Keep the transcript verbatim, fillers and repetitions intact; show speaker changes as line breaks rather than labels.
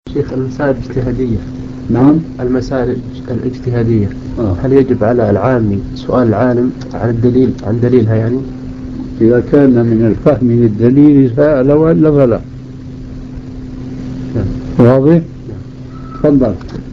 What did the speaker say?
شيخ، المسائل الاجتهادية.
نعم.
المسائل الاجتهادية
آه.
هل يجب على العامي سؤال العالم عن الدليل عن دليلها يعني؟
إذا كان من الفهم للدليل سأل وإلا فلا.
نعم.
واضح؟
نعم.
تفضل.